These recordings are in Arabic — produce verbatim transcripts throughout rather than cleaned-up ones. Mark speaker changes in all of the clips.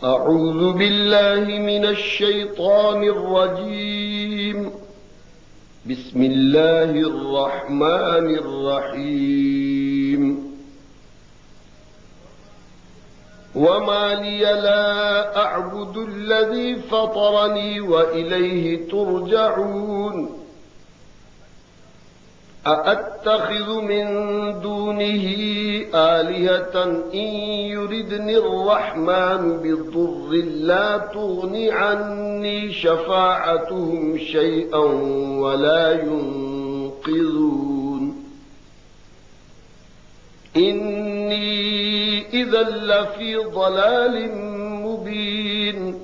Speaker 1: أعوذ بالله من الشيطان الرجيم. بسم الله الرحمن الرحيم. وما لي لا أعبد الذي فطرني وإليه ترجعون. أأتخذ من دونه آلهة إن يردني الرحمن بضر لا تغن عني شفاعتهم شيئا ولا ينقذون. إني إذا لفي ضلال مبين.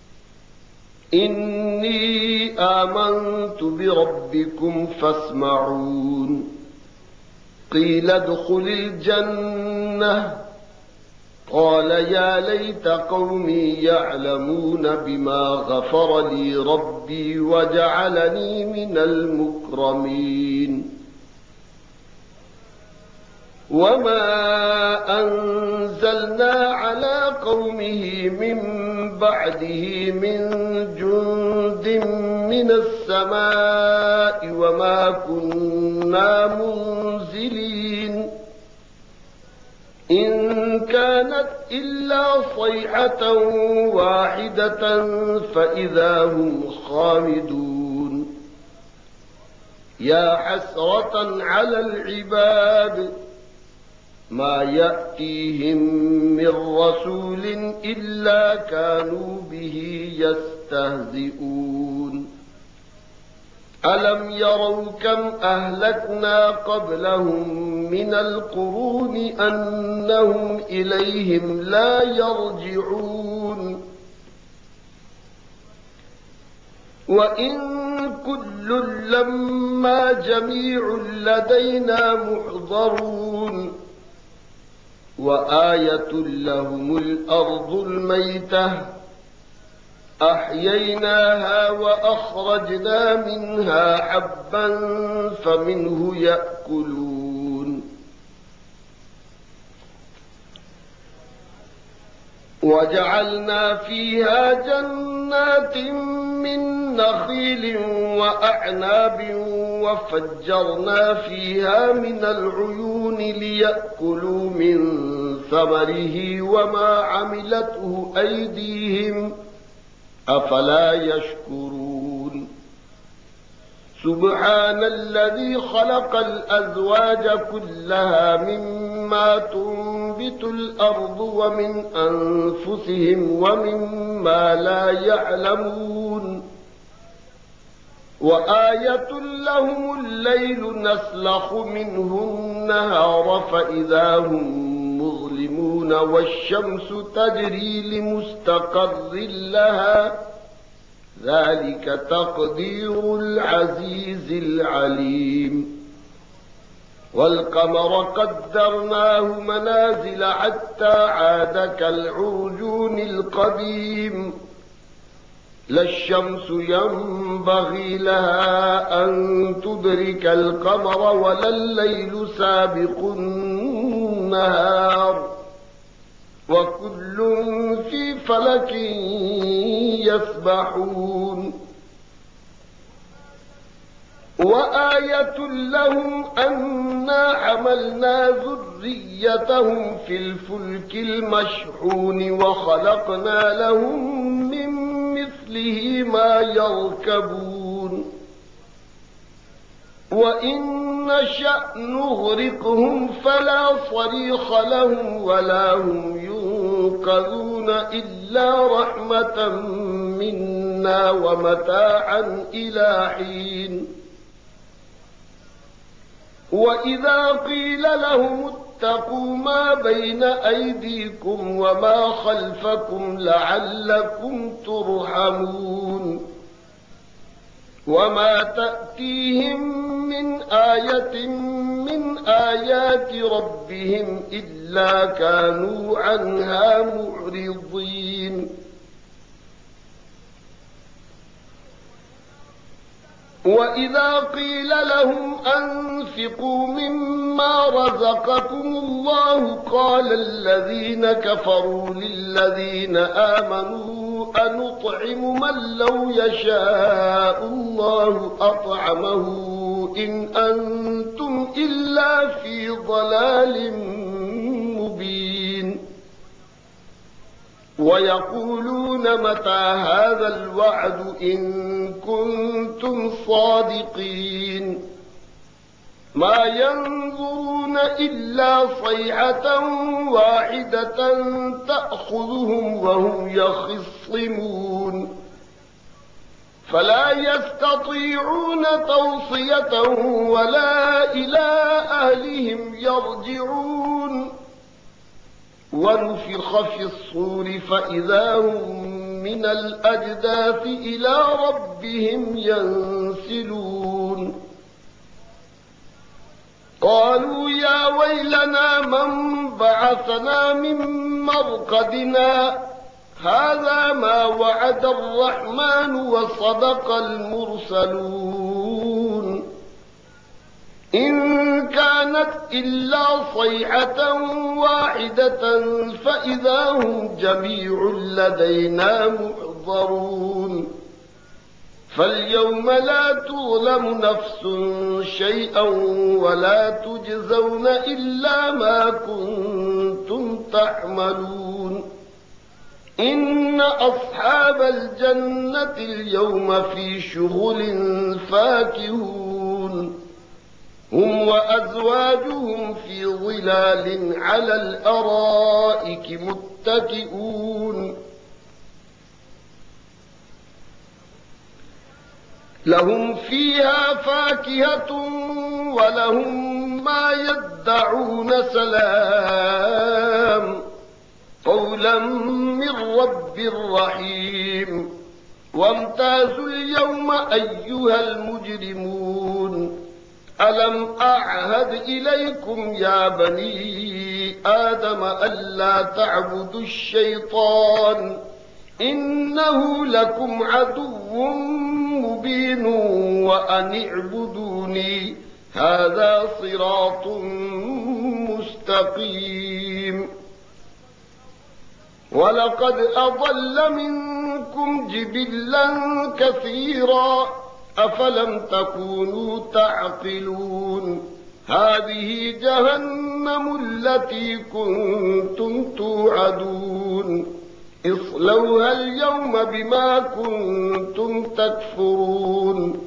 Speaker 1: إني آمنت بربكم فاسمعون. قيل ادخل الجنة. قال يا ليت قومي يعلمون بما غفر لي ربي وجعلني من المكرمين. وما أنزلنا على قومه من بعده من جند من السماء وما كنا منزلين. إن كانت إلا صيحة واحدة فإذا هم خامدون. يا حسرة على العباد ما يأتيهم من رسول إلا كانوا به يستهزئون. ألم يروا كم أهلكنا قبلهم من القرون أنهم إليهم لا يرجعون. وإن كل لما جميع لدينا محضرون. وآية لهم الأرض الميتة أحييناها وأخرجنا منها حبا فمنه يأكلون. وجعلنا فيها جنات من نخيل وأعناب وفجرنا فيها من العيون ليأكلوا من ثمره وما عملته أيديهم أفلا يشكرون. سبحان الذي خلق الأزواج كلها مما تنبت الأرض ومن أنفسهم ومما لا يعلمون. وآية لهم الليل نسلخ منه النهار فإذا هم مظلمون والشمس تجري لمستقر لها ذلك تقدير العزيز العليم. والقمر قدرناه منازل حتى عاد كالعرجون القديم. لا الشمس ينبغي لها أن تدرك القمر ولا الليل سابق النهار وكل في فلك يسبحون. وآية لهم أنا حملنا ذريتهم في الفلك المشحون وخلقنا لهم من مثله ما يركبون. وإن نشأ نغرقهم فلا صريخ لهم ولا هم ينقذون إلا رحمة منا ومتاعا إلى حين. وإذا قيل لهم اتقوا ما بين أيديكم وما خلفكم لعلكم ترحمون. وما تأتيهم من آية من آيات ربهم إلا كانوا عنها معرضين. وإذا قيل لهم أنفقوا مما رزقكم الله قال الذين كفروا للذين آمنوا أنطعم من لو يشاء الله أطعمه إن أنتم إلا في ضلال مبين ويقولون متى هذا الوعد إن كنتم صادقين ما ينظرون إلا صيحة واحدة تأخذهم وهم يخصمون فلا يستطيعون توصية ولا إلى أهلهم يرجعون ونفخ في الصور فإذا هم من الأجداث إلى ربهم ينسلون قالوا يا ويلنا من بعثنا من مرقدنا هذا ما وعد الرحمن وصدق المرسلون إن كانت إلا صيحة واحدة فإذا هم جميع لدينا محضرون فاليوم لا تظلم نفس شيئا ولا تجزون إلا ما كنتم تعملون إن أصحاب الجنة اليوم في شغل فاكهون هم وأزواجهم في ظلال على الأرائك متكئون لهم فيها فاكهة ولهم ما يدعون سلام قولا من رب رحيم وامتازوا اليوم أيها المجرمون ألم أعهد إليكم يا بني آدم ألا تعبدوا الشيطان إنه لكم عدو مبين وأن اعبدوني هذا صراط مستقيم ولقد أضل منكم جبلا كثيرا أفلم تكونوا تعقلون هذه جهنم التي كنتم توعدون اصلوها اليوم بما كنتم تكفرون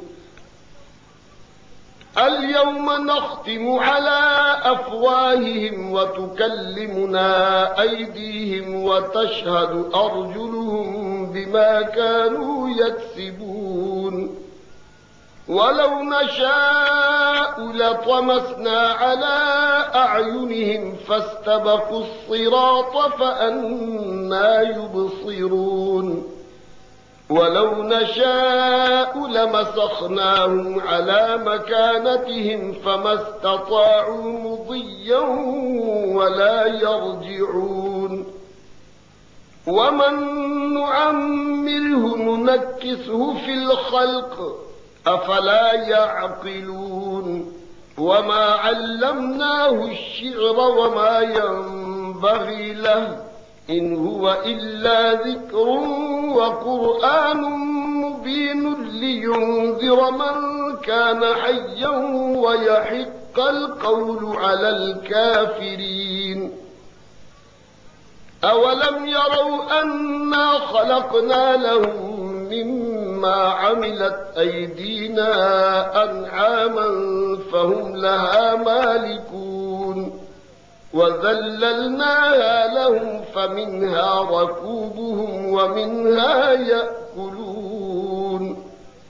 Speaker 1: اليوم نختم على أفواههم وتكلمنا أيديهم وتشهد أرجلهم بما كانوا يكسبون ولو نشاء لطمسنا على أعينهم فاستبقوا الصراط فأنى يبصرون ولو نشاء لمسخناهم على مكانتهم فما استطاعوا مضيا ولا يرجعون ومن نعمره ننكسه في الخلق أفلا يعقلون وما علمناه الشعر وما ينبغي له إن هو إلا ذكر وقرآن مبين لينذر من كان حيا ويحق القول على الكافرين أولم يروا أنا خلقنا لهم مما عملت أيدينا أنعاما فهم لها مالكون وذللناها لهم فمنها ركوبهم ومنها يأكلون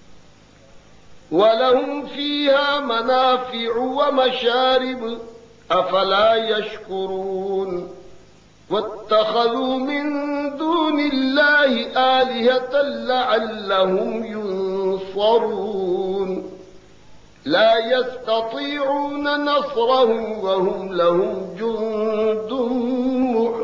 Speaker 1: ولهم فيها منافع ومشارب أفلا يشكرون واتخذوا من دون الله آلهة لعلهم ينصرون لا يستطيعون نصرهم وهم لهم جند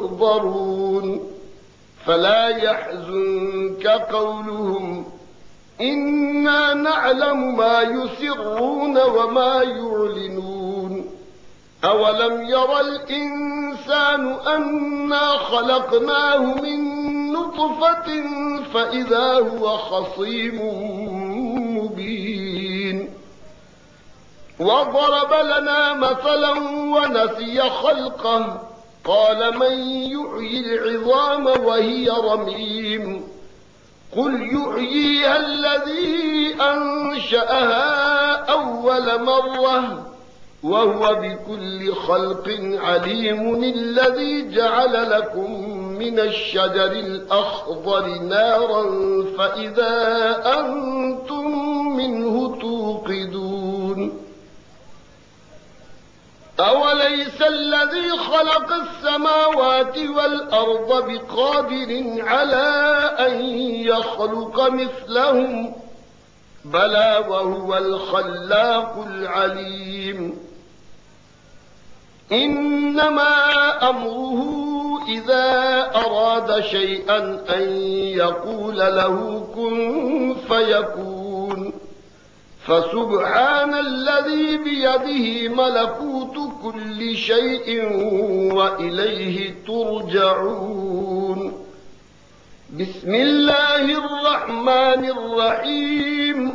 Speaker 1: محضرون فلا يحزنك قولهم إنا نعلم ما يسرون وما يعلنون أولم ير الإنسان أنا خلقناه من نطفة فإذا هو خصيم مبين وضرب لنا مثلا ونسي خلقه قال من يحيي العظام وهي رميم قل يحييها الذي أنشأها أول مرة وهو بكل خلق عليم الذي جعل لكم من الشجر الأخضر نارا فإذا أنتم منه توقدون أوليس الذي خلق السماوات والأرض بقادر على أن يخلق مثلهم بلى وهو الخلاق العليم إنما أمره إذا أراد شيئا أن يقول له كن فيكون فسبحان الذي بيده ملكوت كل شيء وإليه ترجعون بسم الله الرحمن الرحيم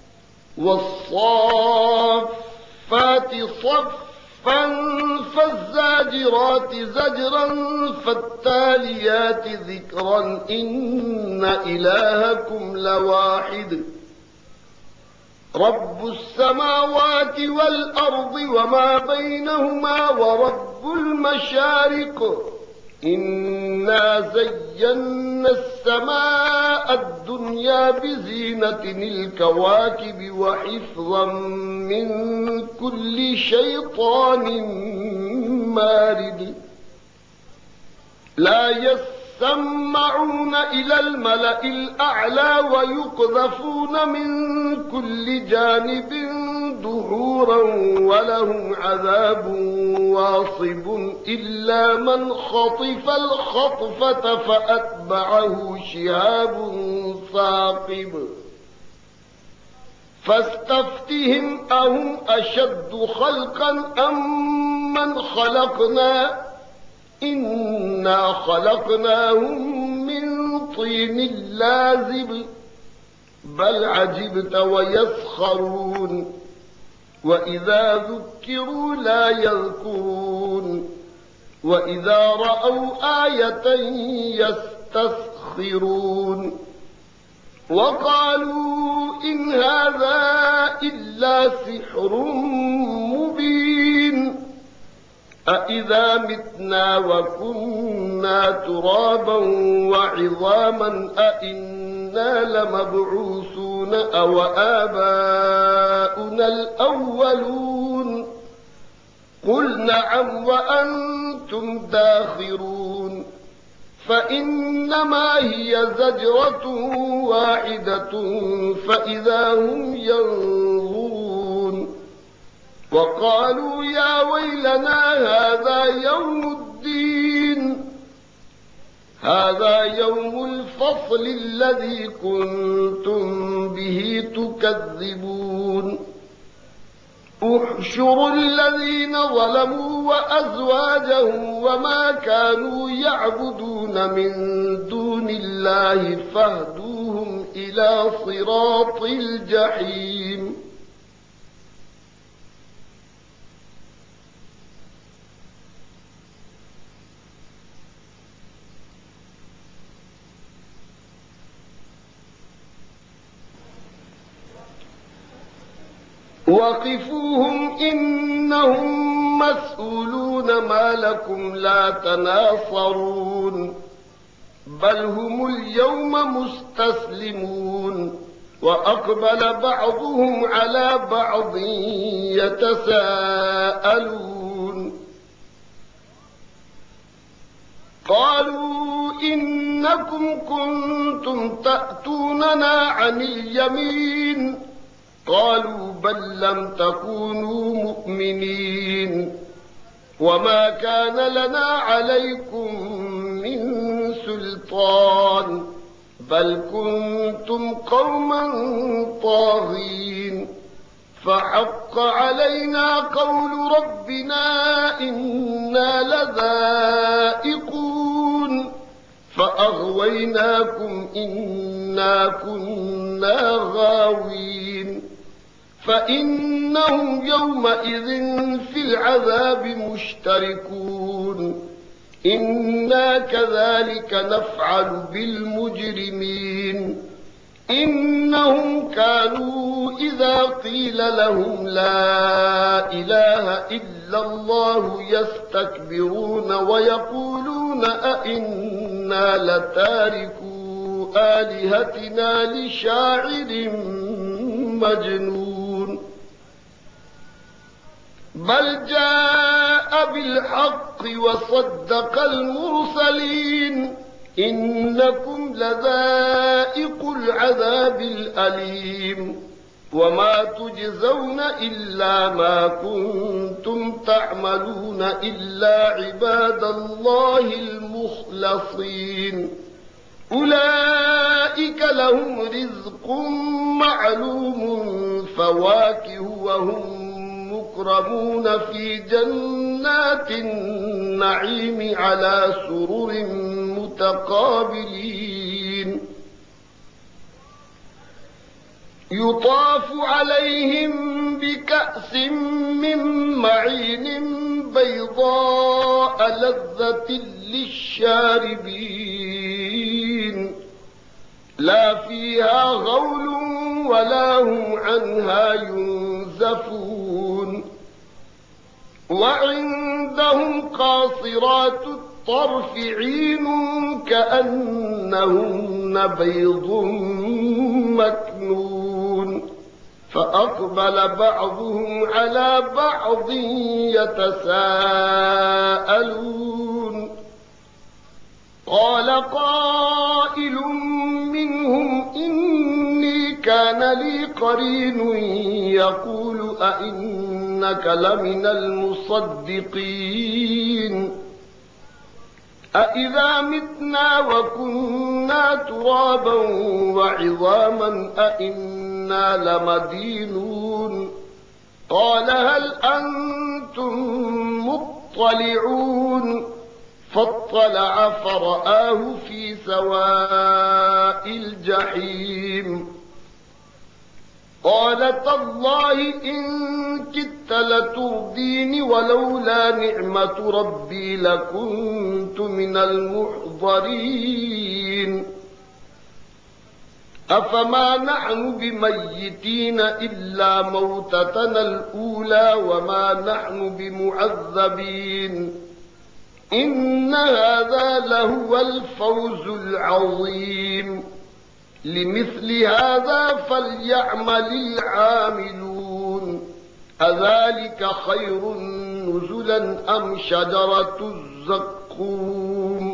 Speaker 1: والصافات صفا فالزاجرات زجرا فالتاليات ذكرا إن إلهكم لواحد رب السماوات والأرض وما بينهما ورب المشارق إنا زينا السماء الدنيا بزينة الكواكب وحفظا من كل شيطان مارد لا يسمعون إلى الملأ الأعلى ويقذفون من كل جانب دحورا ولهم عذاب واصب إلا من خطف الخطفة فأتبعه شهاب ثاقب فاستفتهم أهم أشد خلقا أم من خلقنا إنا خلقناهم من طين لازب بل عجبت ويسخرون وإذا ذكروا لا يذكرون وإذا رأوا آية يستسخرون وقالوا إن هذا إلا سحر مبين أإذا متنا وكنا ترابا وعظاما أإنا لمبعوثون أو آباؤنا الأولون قل نعم وأنتم داخرون فإنما هي زجرة واحدة فإذا هم ينظرون وقالوا يا ويلنا هذا يوم الدين هذا يوم الفصل الذي كنتم به تكذبون احشروا الذين ظلموا وأزواجهم وما كانوا يعبدون من دون الله فاهدوهم إلى صراط الجحيم وقفوهم إنهم مسؤولون ما لكم لا تناصرون بل هم اليوم مستسلمون وأقبل بعضهم على بعض يتساءلون قالوا إنكم كنتم تأتوننا عن اليمين قالوا بل لم تكونوا مؤمنين وما كان لنا عليكم من سلطان بل كنتم قوما طاغين فحق علينا قول ربنا إنا لذائقون فأغويناكم إنا كنا غاوين فإنهم يومئذ في العذاب مشتركون إنا كذلك نفعل بالمجرمين إنهم كانوا إذا قيل لهم لا إله إلا الله يستكبرون ويقولون أئنا لتاركو آلهتنا لشاعر مجنون بل جاء بالحق وصدق المرسلين إنكم لذائق العذاب الأليم وما تجزون إلا ما كنتم تعملون إلا عباد الله المخلصين أولئك لهم رزق معلوم فواكه وهم مكرمون في جنات النعيم على سرر متقابلين يطاف عليهم بكأس من معين بيضاء لذة للشاربين لا فيها غول ولا هم عنها ينزفون وعندهم قاصرات الطرف عين كأنهن بيض مكنون فأقبل بعضهم على بعض يتساءلون قال قائل منهم إني كان لي قرين يقول أئنك لمن المصدقين أإذا متنا وكنا ترابا وعظاما أئنا لمدينون قال هل أنتم مطلعون فاطلع فرآه في سواء الجحيم قال تالله إن كدت لتردين ولولا نعمة ربي لكنت من المحضرين أفما نحن بميتين إلا موتتنا الأولى وما نحن بمعذبين إن هذا لهو الفوز العظيم لمثل هذا فليعمل العاملون أذلك خير نزلا أم شجرة الزقوم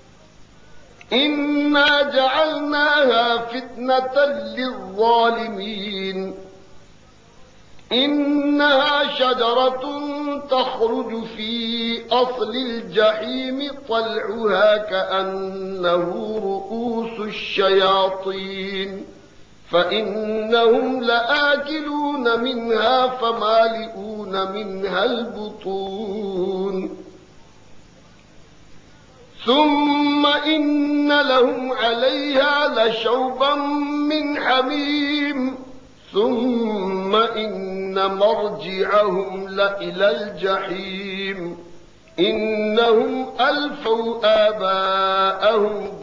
Speaker 1: إنا جعلناها فتنة للظالمين إنها شجرة تخرج في أصل الجحيم طلعها كأنه رؤوس الشياطين فإنهم لآكلون منها فمالئون منها البطون ثم إن لهم عليها لشوبا من حميم ثم إن مرجعهم لإلى الجحيم إنهم ألفوا آباءهم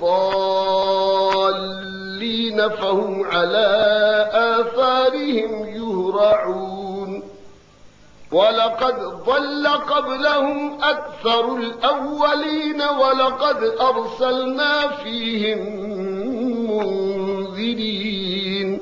Speaker 1: ضالين فهم على آثارهم يهرعون ولقد ضل قبلهم أكثر الأولين ولقد أرسلنا فيهم منذرين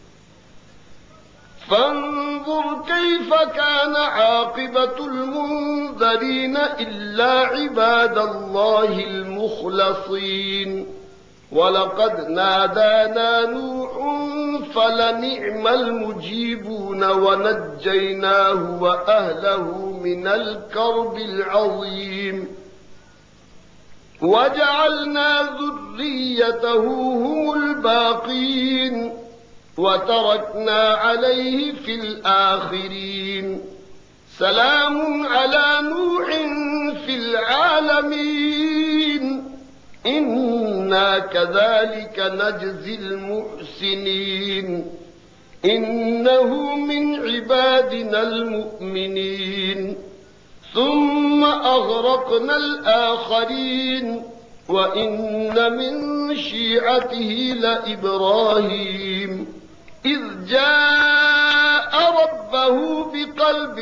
Speaker 1: فانظر كيف كان عاقبة المنذرين إلا عباد الله المخلصين ولقد نادانا نوح فلنعم المجيبون ونجيناه وأهله من الكرب العظيم وجعلنا ذريته هم الباقين وتركنا عليه في الآخرين سلام على نوح في العالمين إنا كذلك نجزي المحسنين إنه من عبادنا المؤمنين ثم أغرقنا الآخرين وإن من شيعته لإبراهيم إذ جاء ربه بقلب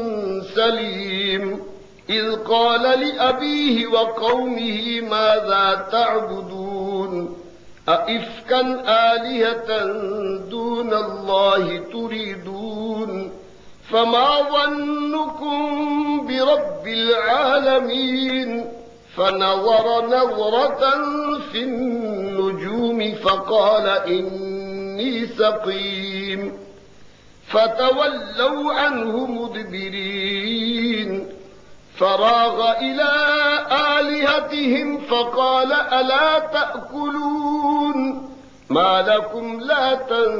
Speaker 1: سليم إذ قال لأبيه وقومه ماذا تعبدون أئفكا آلهة دون الله تريدون فما ظنكم برب العالمين فنظر نظرة في النجوم فقال إني سقيم فتولوا عنه مدبرين فراغ إلى آلهتهم فقال ألا تأكلون ما لكم لا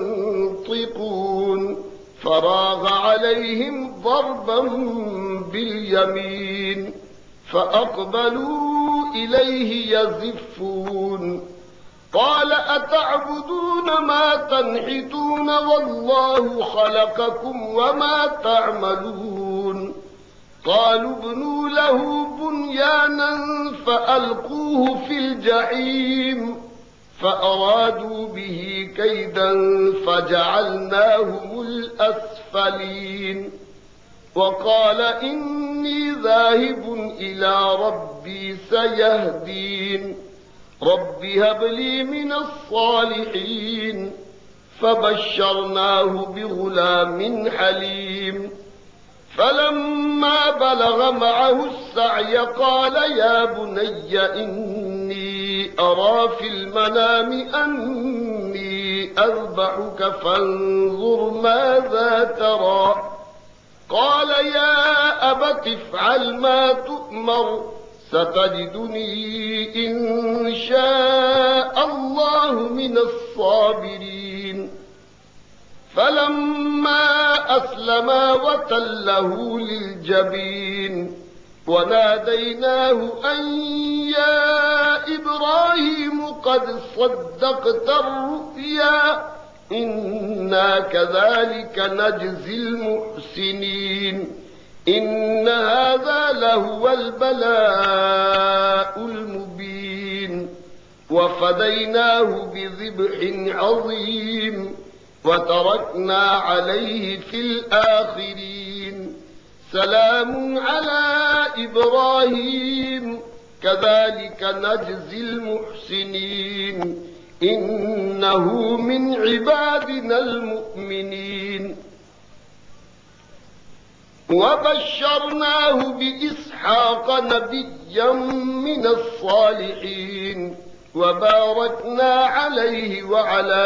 Speaker 1: تنطقون فراغ عليهم ضربا باليمين فأقبلوا إليه يزفون قال أتعبدون ما تنحتون والله خلقكم وما تعملون قالوا ابنوا له بنيانا فألقوه في الجحيم فأرادوا به كيدا فجعلناهم الأسفلين وقال إني ذاهب إلى ربي سيهدين رب هب لي من الصالحين فبشرناه بغلام حليم فلما بلغ معه السعي قال يا بني إني أرى في المنام أني أذبحك فانظر ماذا ترى قال يا أبت افعل ما تؤمر ستجدني إن شاء الله من الصابرين فلما أسلما وتله للجبين وناديناه أن يا إبراهيم قد صدقت الرؤيا إنا كذلك نجزي المحسنين إن هذا لهو البلاء المبين وفديناه بذبح عظيم وتركنا عليه في الآخرين سلام على إبراهيم كذلك نجزي المحسنين إنه من عبادنا المؤمنين وبشرناه بإسحاق نبيا من الصالحين وباركنا عليه وعلى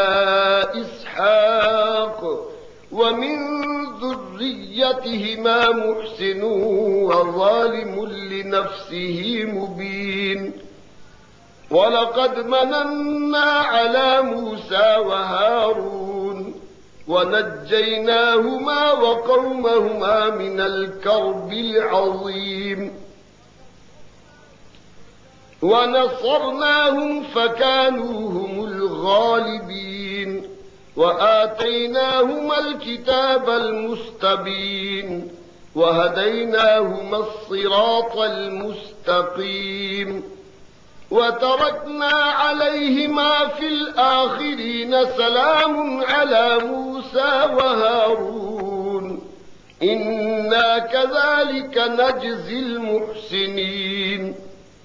Speaker 1: إسحاق ومن ذريتهما محسن وظالم لنفسه مبين ولقد مننا على موسى وهارون ونجيناهما وقومهما من الكرب العظيم ونصرناهم فكانوا هم الغالبين وآتيناهما الكتاب المستبين وهديناهما الصراط المستقيم وتركنا عليهما في الآخرين سلام على موسى وهارون إنا كذلك نجزي المحسنين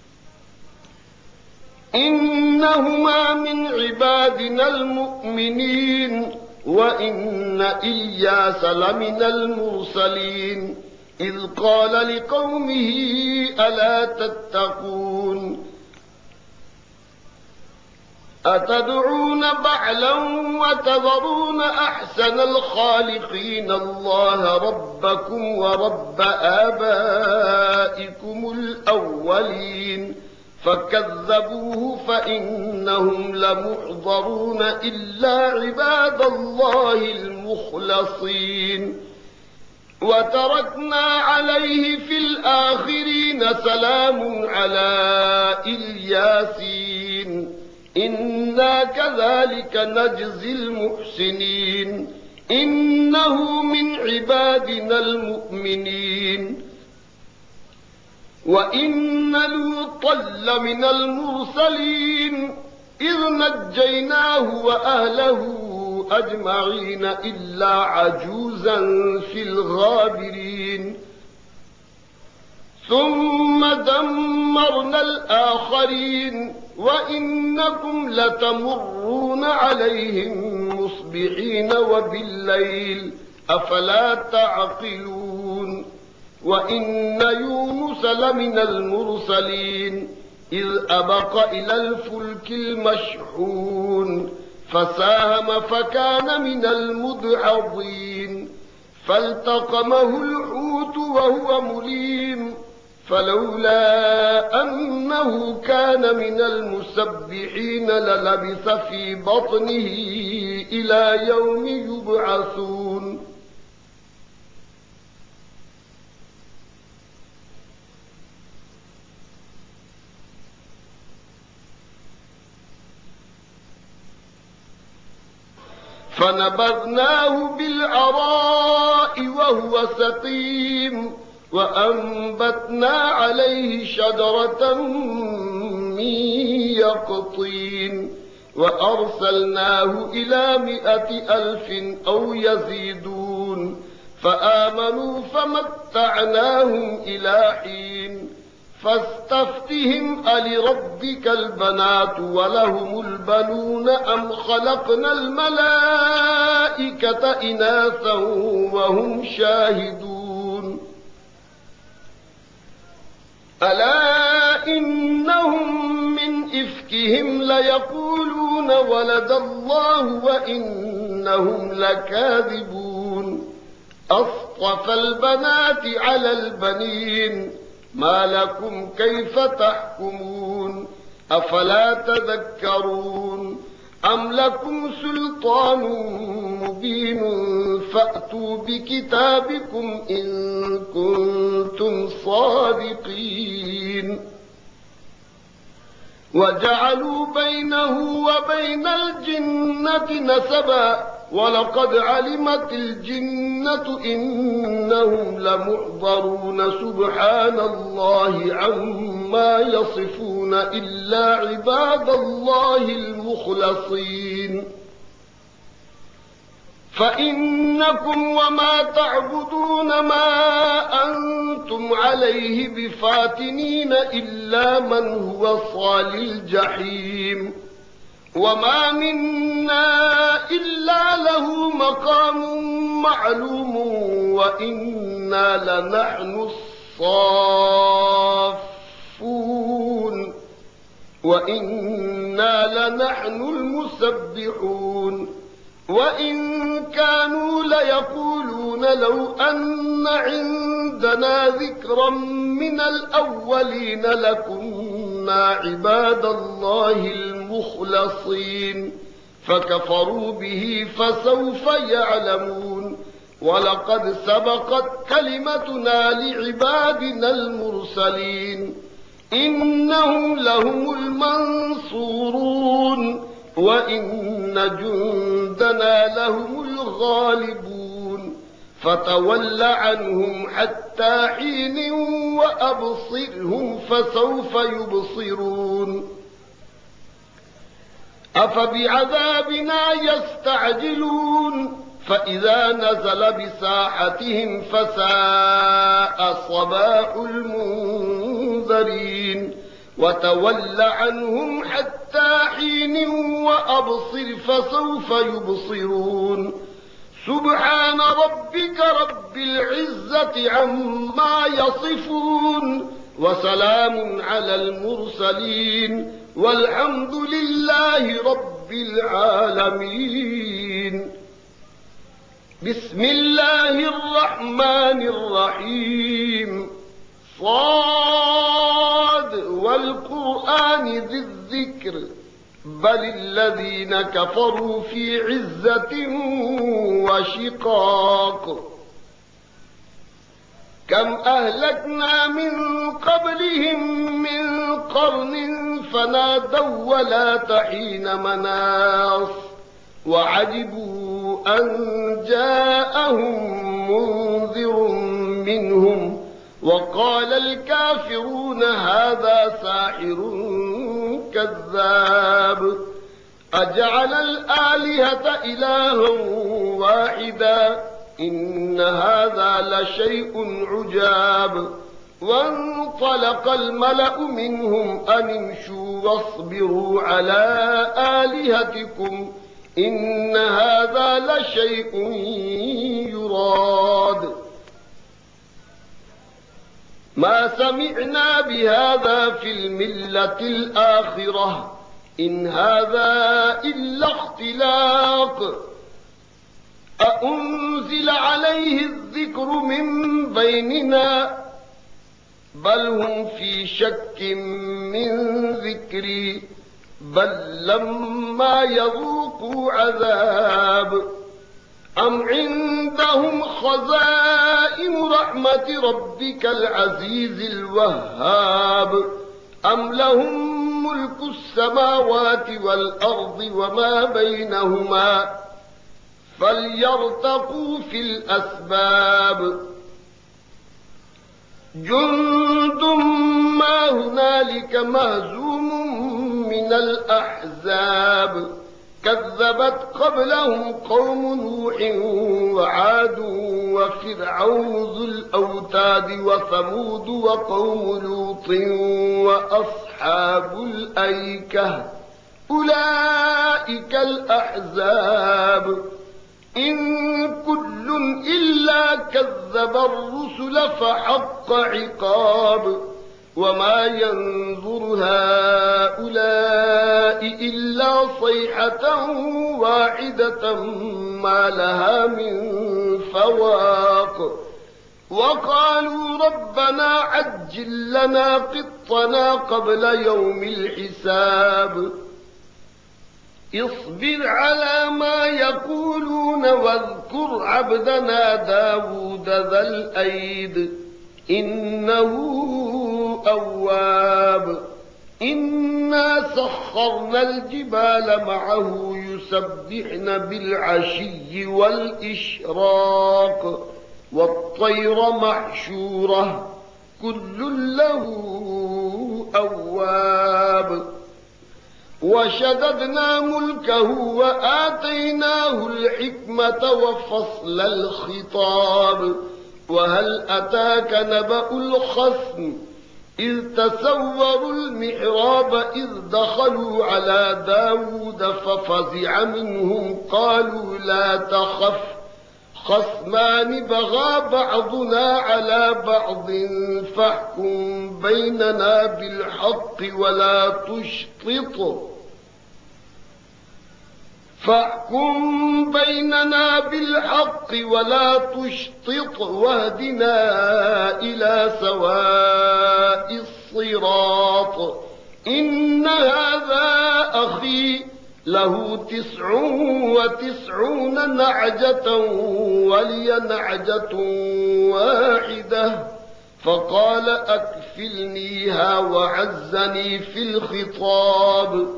Speaker 1: إنهما من عبادنا المؤمنين وإن إلياس لمن المرسلين إذ قال لقومه ألا تتقون أتدعون بعلا وتذرون أحسن الخالقين الله ربكم ورب آبائكم الأولين فكذبوه فإنهم لمحضرون إلا عباد الله المخلصين. وتركنا عليه في الآخرين سلام على الياسين إنا كذلك نجزي المحسنين إنه من عبادنا المؤمنين. وإن لوطا لمن المرسلين إذ نجيناه وأهله أجمعين إلا عجوزا في الغابرين ثم دمرنا الآخرين وإنكم لتمرون عليهم مصبحين وبالليل أفلا تعقلون. وإن يونس لمن المرسلين إذ أبق إلى الفلك المشحون فساهم فكان من المدحضين فالتقمه الحوت وهو مليم فلولا أنه كان من المسبحين للبث في بطنه إلى يوم يبعثون. فنبذناه بالعراء وهو سقيم وأنبتنا عليه شجرة من يقطين وأرسلناه إلى مائة ألف أو يزيدون فآمنوا فمتعناهم إلى حين. فاستفتهم ألربك البنات ولهم البنون أم خلقنا الملائكة إناثا وهم شاهدون ألا إنهم من إفكهم ليقولون ولد الله وإنهم لكاذبون أصطفى البنات على البنين ما لكم كيف تحكمون أفلا تذكرون أم لكم سلطان مبين فأتوا بكتابكم إن كنتم صادقين. وجعلوا بينه وبين الجنة نسبا ولقد علمت الجنة إنهم لمحضرون سبحان الله عما يصفون إلا عباد الله المخلصين. فإنكم وما تعبدون ما أنتم عليه بفاتنين إلا من هو صال الجحيم وما منا إلا له مقام معلوم وإنا لنحن الصافون وإنا لنحن المسبحون. وإن كانوا ليقولون لو أن عندنا ذكرا من الأولين لكنا عباد الله المخلصين فكفروا به فسوف يعلمون. ولقد سبقت كلمتنا لعبادنا المرسلين إنهم لهم المنصورون وإن جندنا لهم الغالبون. فتول عنهم حتى حين وأبصرهم فسوف يبصرون. أفبعذابنا يستعجلون فإذا نزل بساحتهم فساء صباح المنذرين. وتول عنهم حتى حين وأبصر فسوف يبصرون. سبحان ربك رب العزة عما يصفون وسلام على المرسلين والحمد لله رب العالمين. بسم الله الرحمن الرحيم. صاد والقرآن القرآن ذي الذكر بل الذين كفروا في عزة وشقاق كم أهلكنا من قبلهم من قرن فنادوا ولا تحين مناص وعجبوا أن جاءهم منذر منهم وقال الكافرون هذا ساحر كذاب أجعل الآلهة إلها واحدا إن هذا لشيء عجاب وانطلق الملأ منهم أن امشوا واصبروا على آلهتكم إن هذا لشيء يراد ما سمعنا بهذا في الملة الآخرة إن هذا إلا اختلاق أأنزل عليه الذكر من بيننا بل هم في شك من ذكري بل لما يذوقوا عذاب أم عندهم خزائن رحمة ربك العزيز الوهاب أم لهم ملك السماوات والأرض وما بينهما فليرتقوا في الأسباب جند ما هنالك مهزوم من الأحزاب كذبت قبلهم قوم نوح وعاد وفرعون ذو الأوتاد وثمود وقوم لوط وأصحاب الأيكة أولئك الأحزاب إن كل إلا كذب الرسل فحق عقاب وما ينظر هؤلاء إلا صيحة واحدة ما لها من فواق وقالوا ربنا عجل لنا قطنا قبل يوم الحساب اصبر على ما يقولون واذكر عبدنا داود ذا الأيد إنه أواب إنا سخرنا الجبال معه يسبحن بالعشي والإشراق والطير محشورة كل له أواب وشددنا ملكه وآتيناه الحكمة وفصل الخطاب وهل أتاك نبأ الخصم إذ تسوروا المحراب إذ دخلوا على داود ففزع منهم قالوا لا تخف خصمان بغى بعضنا على بعض فاحكم بيننا بالحق ولا تشطط فاحكم بيننا بالحق ولا تشطط واهدنا إلى سواء الصراط إن هذا أخي له تسع وتسعون نعجة ولي نعجة واحدة فقال أكفلنيها وعزني في الخطاب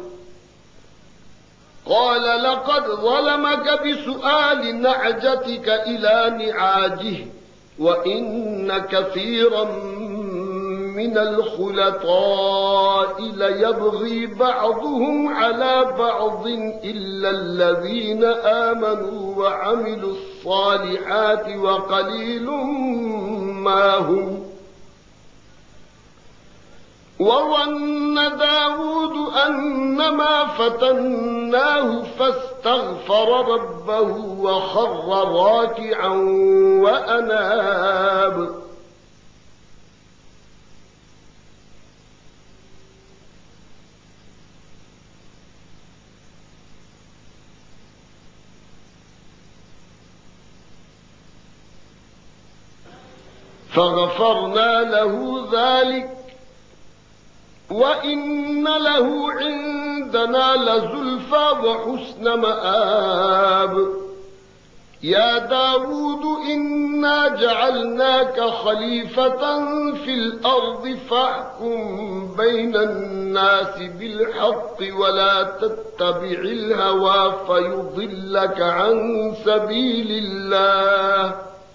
Speaker 1: قال لقد ظلمك بسؤال نعجتك إلى نعاجه وإن كثيرا من الخلطاء ليبغي بعضهم على بعض إلا الذين آمنوا وعملوا الصالحات وقليل ما هم وظن داود أنما فتناه فاستغفر ربه وخر راكعا وأناب فغفرنا له ذلك وإن له عندنا لزلفى وحسن مآب يا داود إنا جعلناك خليفة في الأرض فاحكم بين الناس بالحق ولا تتبع الهوى فيضلك عن سبيل الله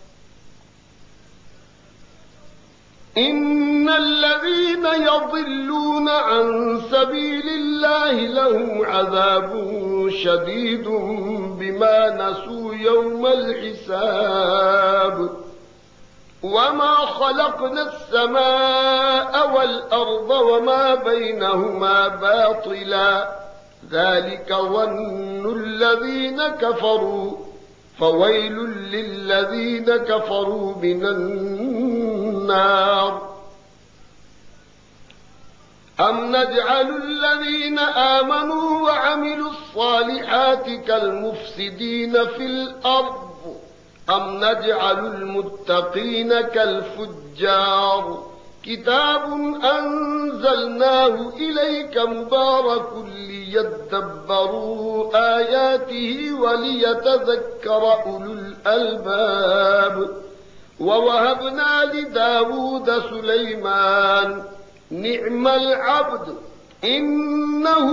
Speaker 1: إن الذين يضلون عن سبيل الله لهم عذاب شديد بما نسوا يوم الحساب وما خلقنا السماء والأرض وما بينهما باطلا ذلك ظن الذين كفروا فويل للذين كفروا من النار أم نجعل الذين آمنوا وعملوا الصالحات كالمفسدين في الأرض أم نجعل المتقين كالفجار كتاب أنزلناه إليك مبارك ليدبروا آياته وليتذكر أولو الألباب ووهبنا لداود سليمان نعم العبد إنه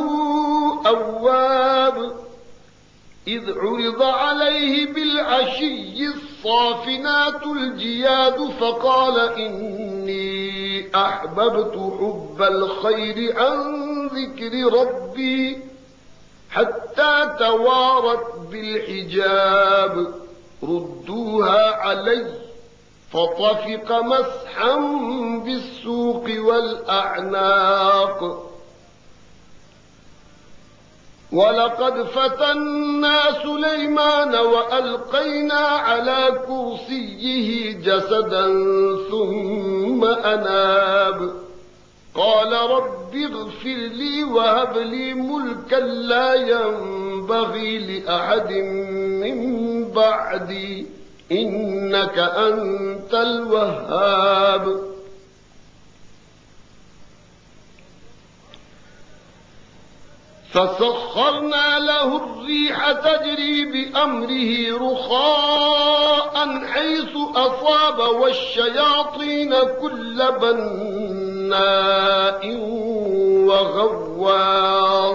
Speaker 1: أواب إذ عرض عليه بالعشي الصافنات الجياد فقال إني أحببت حب الخير عن ذكر ربي حتى توارت بالحجاب ردوها علي فطفق مسحا بالسوق والأعناق ولقد فتنا سليمان وألقينا على كرسيه جسدا ثم أناب قال رب اغفر لي وهب لي ملكا لا ينبغي لأحد من بعدي إنك أنت الوهاب فسخرنا له الريح تجري بأمره رخاء حيث أصاب والشياطين كل بناء وغواص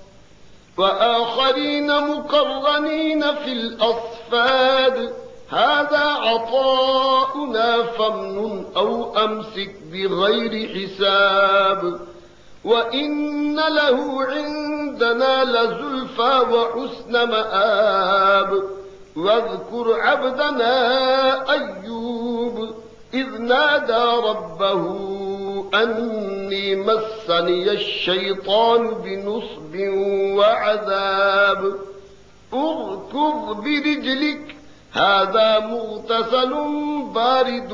Speaker 1: وآخرين مقرنين في الأصفاد هذا عطاؤنا فامنن أو أمسك بغير حساب وإن له عندنا لزلفى وحسن مآب واذكر عبدنا أيوب إذ نادى ربه أني مسني الشيطان بنصب وعذاب اركض برجلك هذا مغتسل بارد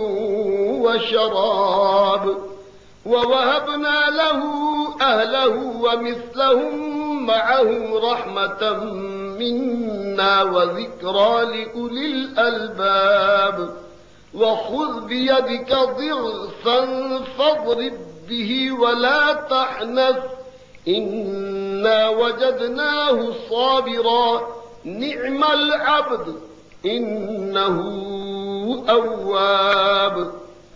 Speaker 1: وشراب ووهبنا له أهله ومثلهم معهم رحمة منا وذكرى لأولي الألباب وخذ بيدك ضغثا فاضرب به ولا تحنث إنا وجدناه صابرا نعم العبد إنه أواب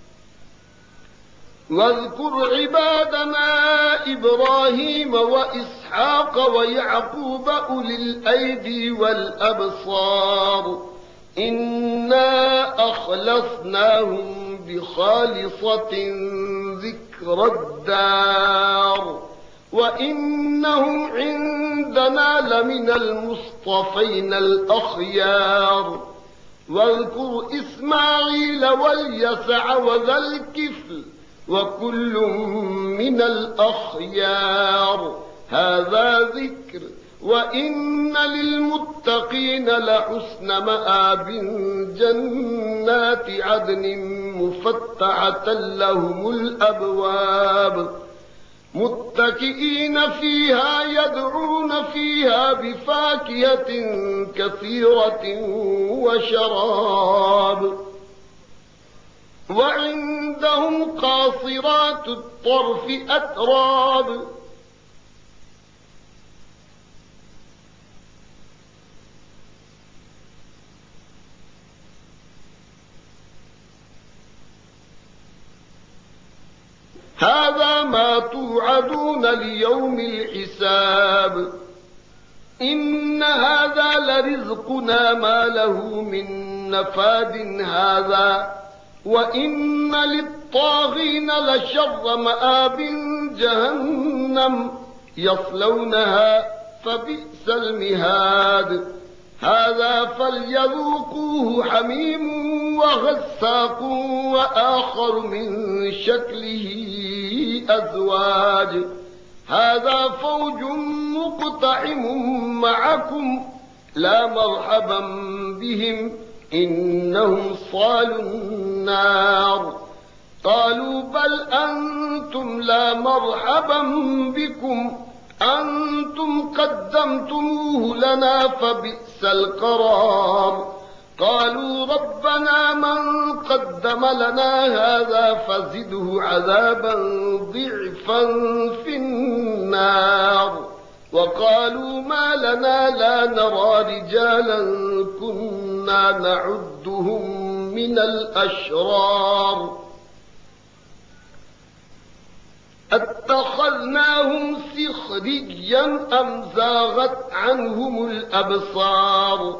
Speaker 1: واذكر عبادنا إبراهيم وإسحاق ويعقوب أولي الأيدي والأبصار إنا أخلصناهم بخالصة ذكر الدار وإنهم عندنا لمن المصطفين الأخيار واذكر إسماعيل واليسع وذا الكفل وكل من الأخيار هذا ذكر وإن للمتقين لحسن مآب جنات عدن مفتحة لهم الأبواب متكئين فيها يدعون فيها بفاكهة كثيرة وشراب وعندهم قاصرات الطرف أتراب هذا ما توعدون ليوم الحساب إن هذا لرزقنا ما له من نفاد هذا وإن للطاغين لشر مآب جهنم يصلونها فبئس المهاد هذا فليذوقوه حميم وغساق وآخر من شكله أزواج هذا فوج مقتحم معكم لا مرحبا بهم إنهم صالوا النار قالوا بل أنتم لا مرحبا بكم أنتم قدمتموه لنا فبئس القرار قالوا ربنا من قدم لنا هذا فزده عذابا ضعفا في النار وقالوا ما لنا لا نرى رجالا كنا نعدهم من الأشرار اتخذناهم سخريا أم زاغت عنهم الأبصار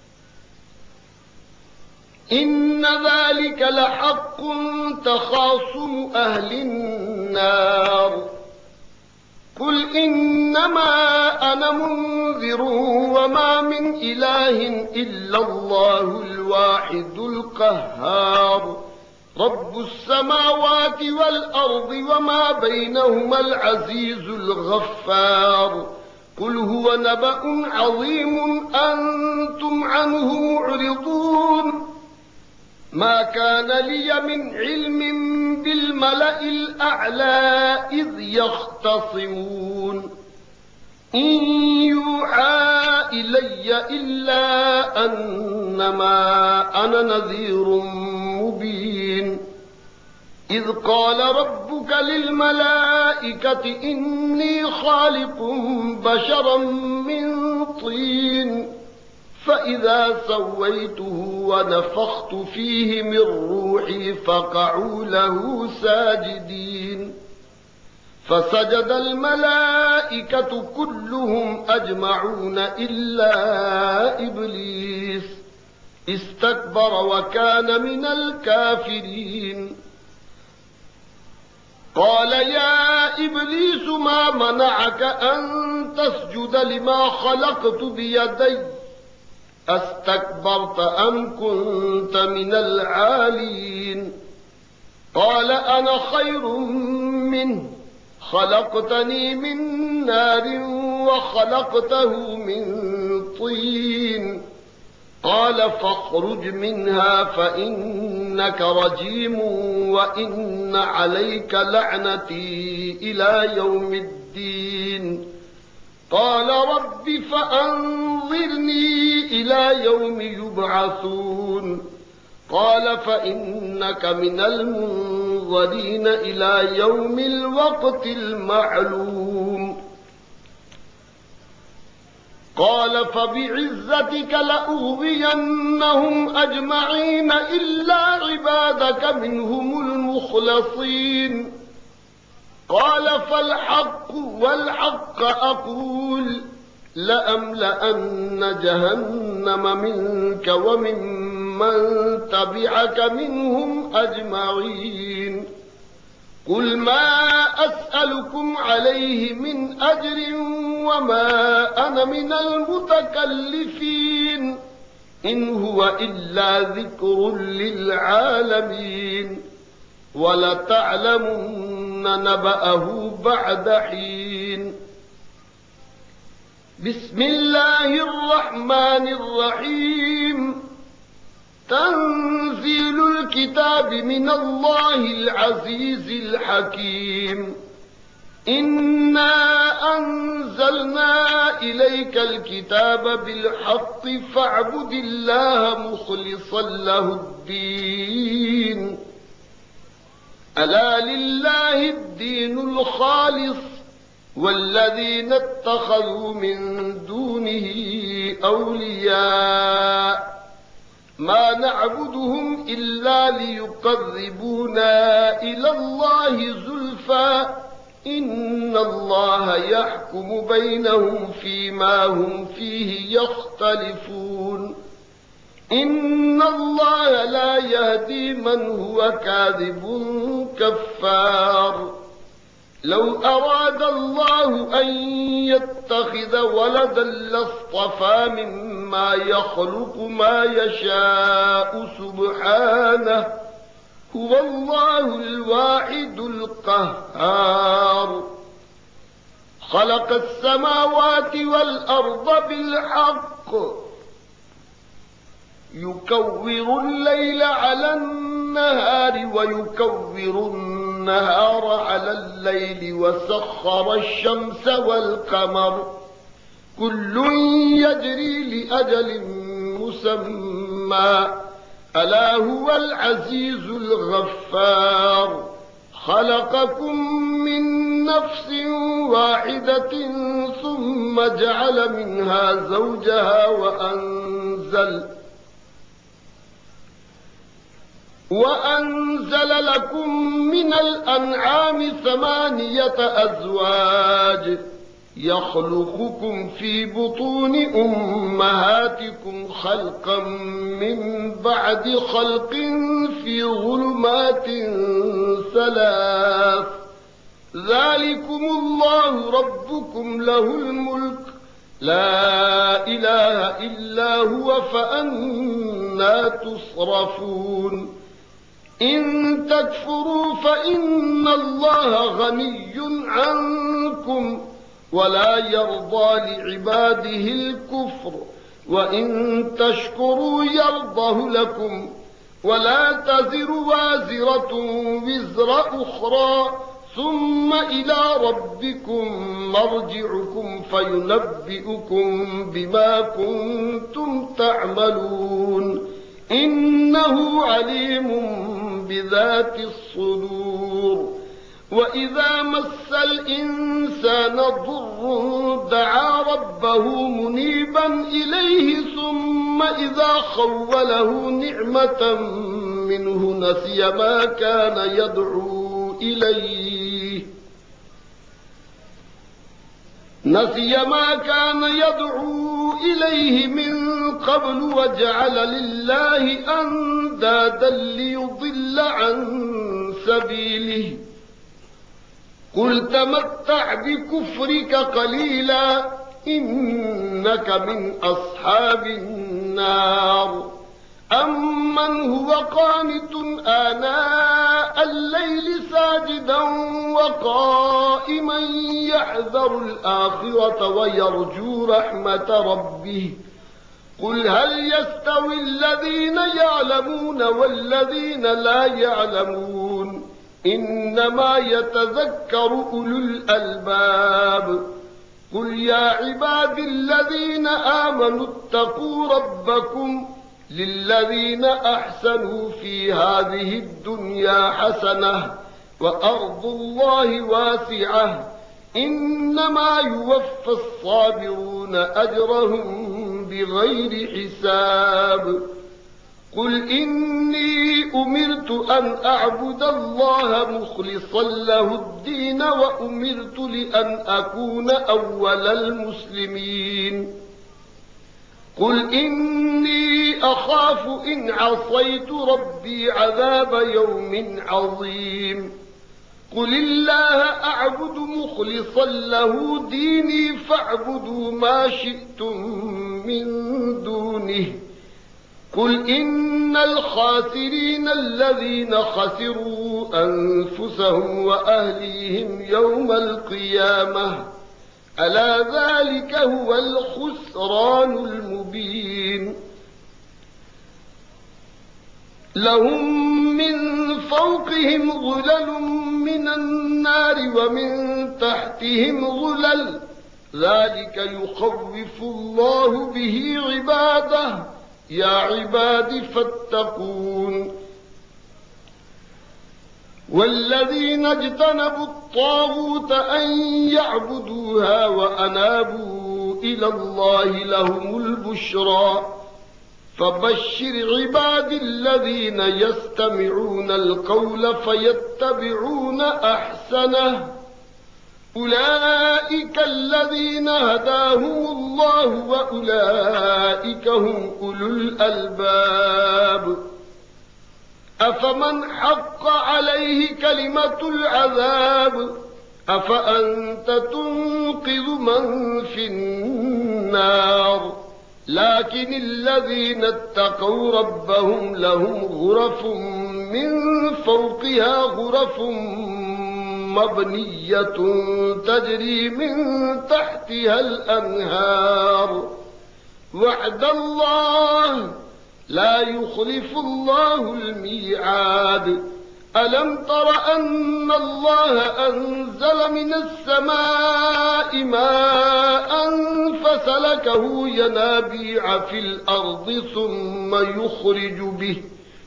Speaker 1: إن ذلك لحق تخاصم أهل النار قل إنما أنا منذر وما من إله إلا الله الواحد القهار رب السماوات والأرض وما بينهما العزيز الغفار قل هو نبأ عظيم أنتم عنه معرضون ما كان لي من علم بالملأ الأعلى إذ يختصمون إن يوحى إلي إلا أنما أنا نذير مبين إذ قال ربك للملائكة إني خالق بشرا من طين فإذا سويته ونفخت فيه من روحي فقعوا له ساجدين فسجد الملائكة كلهم أجمعون إلا إبليس استكبر وكان من الكافرين قال يا إبليس ما منعك أن تسجد لما خلقت بيدي أستكبرت أم كنت من العالين قال أنا خير منه خلقتني من نار وخلقته من طين قال فاخرج منها فإنك رجيم وإن عليك لعنتي إلى يوم الدين قال رب فأنظرني إلى يوم يبعثون قال فإنك من المنظرين إلى يوم الوقت المعلوم قال فبعزتك لأغوينهم أجمعين إلا عبادك منهم المخلصين قال فالحق والحق أقول لأملأن جهنم منك وممن تبعك منهم أجمعين قل ما أسألكم عليه من أجر وما أنا من المتكلفين إن هو إلا ذكر للعالمين ولتعلمن نبأه بعد حين بسم الله الرحمن الرحيم تنزيل الكتاب من الله العزيز الحكيم إنا أنزلنا إليك الكتاب بالحق فاعبد الله مخلصا له الدين ألا لله الدين الخالص والذين اتخذوا من دونه أولياء ما نعبدهم إلا ليقربونا إلى الله زلفى إن الله يحكم بينهم فيما هم فيه يختلفون إن الله لا يهدي من هو كاذب كفار لو أراد الله أن يتخذ ولدا لاصطفى مما يخلق ما يشاء سبحانه هو الله الواحد القهار خلق السماوات والأرض بالحق يكور الليل على النهار ويكور النهار على الليل وسخر الشمس والقمر كل يجري لأجل مسمى ألا هو العزيز الغفار خلقكم من نفس واحدة ثم جعل منها زوجها وأنزل وأنزل لكم من الأنعام ثمانية أزواج يخلقكم في بطون أمهاتكم خلقا من بعد خلق في ظلمات ثلاث ذلكم الله ربكم له الملك لا إله إلا هو فأنى تصرفون إن تكفروا فإن الله غني عنكم ولا يرضى لعباده الكفر وإن تشكروا يرضه لكم ولا تزر وازرة وزر أخرى ثم إلى ربكم مرجعكم فينبئكم بما كنتم تعملون إنه عليم بذات الصدور وإذا مس الإنسان ضر دعا ربه منيبا إليه ثم إذا خوله نعمة منه نسي ما كان يدعو إليه نسي ما كان يدعو إليه من قبل وجعل لله أندادا ليضل عن سبيله قل تمتع بكفرك قليلا إنك من أصحاب النار أمن هو قانت آناء الليل ساجدا وقائما يحذر الآخرة ويرجو رحمة ربه قل هل يستوي الذين يعلمون والذين لا يعلمون إنما يتذكر أولو الألباب قل يا عباد الذين آمنوا اتقوا ربكم للذين أحسنوا في هذه الدنيا حسنة وأرض الله واسعة إنما يوفى الصابرون أجرهم بغير حساب قل إني أمرت أن أعبد الله مخلصا له الدين وأمرت لأن أكون أول المسلمين قل إني أخاف إن عصيت ربي عذاب يوم عظيم قل الله أعبد مخلصا له ديني فاعبدوا ما شئتم من دونه قل إن الخاسرين الذين خسروا أنفسهم وأهليهم يوم القيامة ألا ذلك هو الخسران المبين لهم من فوقهم ظلل من النار ومن تحتهم ظلل ذلك يخوف الله به عباده يا عباد فاتقون والذين اجتنبوا الطاغوت أن يعبدوها وأنابوا إلى الله لهم البشرى فبشر عبادي الذين يستمعون القول فيتبعون أحسنه أولئك الذين هداهم الله وأولئك هم أولو الألباب أفمن حق عليه كلمة العذاب أفأنت تنقذ من في النار لكن الذين اتقوا ربهم لهم غرف من فوقها غرف مبنية تجري من تحتها الأنهار وعد الله لا يخلف الله الميعاد ألم تر أن الله أنزل من السماء ماء فسلكه ينابيع في الأرض ثم يخرج به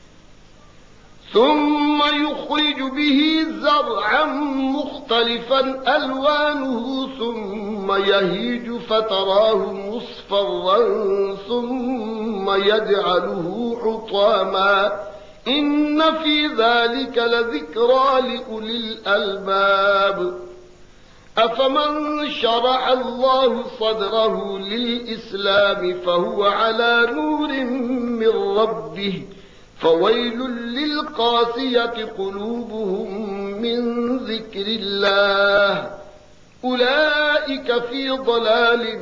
Speaker 1: ثم يخرج به زرعا مختلفا ألوانه ثم يهيج فتراه مصفرا ثم يجعله حطاما إن في ذلك لذكرى لأولي الألباب أفمن شرع الله صدره للإسلام فهو على نور من ربه فويل للقاسية قلوبهم من ذكر الله أولئك في ضلال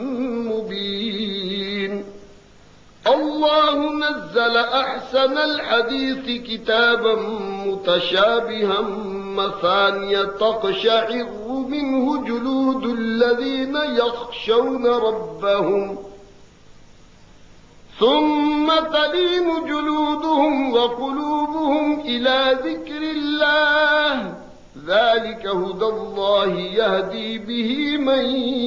Speaker 1: مبين الله نزل أحسن الحديث كتابا متشابها مثانية تقشعر منه جلود الذين يخشون ربهم ثم تلين جلودهم وقلوبهم إلى ذكر الله ذلك هدى الله يهدي به من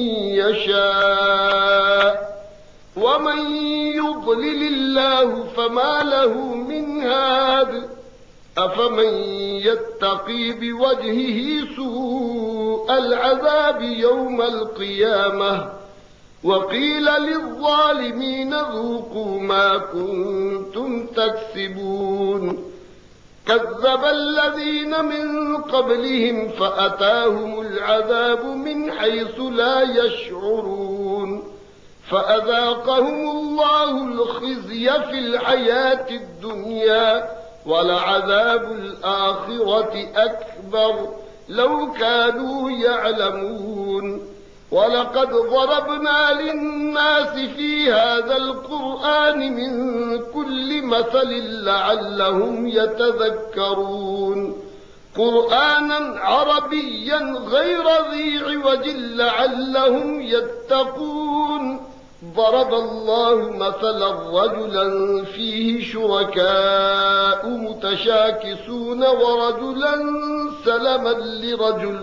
Speaker 1: يشاء ومن يضلل الله فما له من هاد أفمن يتقي بوجهه سوء العذاب يوم القيامة وقيل للظالمين ذوقوا ما كنتم تكسبون كذب الذين من قبلهم فأتاهم العذاب من حيث لا يشعرون فأذاقهم الله الخزي في الحياة الدنيا ولعذاب الآخرة أكبر لو كانوا يعلمون ولقد ضربنا للناس في هذا القرآن من كل مثل لعلهم يتذكرون قرآنا عربيا غير ذي عوج لعلهم يتقون ضرب الله مثلا رجلا فيه شركاء متشاكسون ورجلا سلما لرجل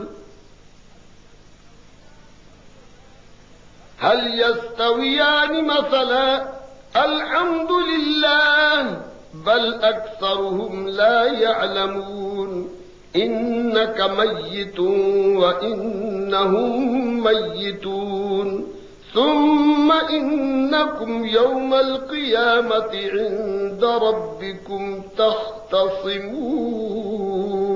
Speaker 1: هل يستويان مثلا الحمد لله بل أكثرهم لا يعلمون إنك ميت وإنهم ميتون ثم إنكم يوم القيامة عند ربكم تختصمون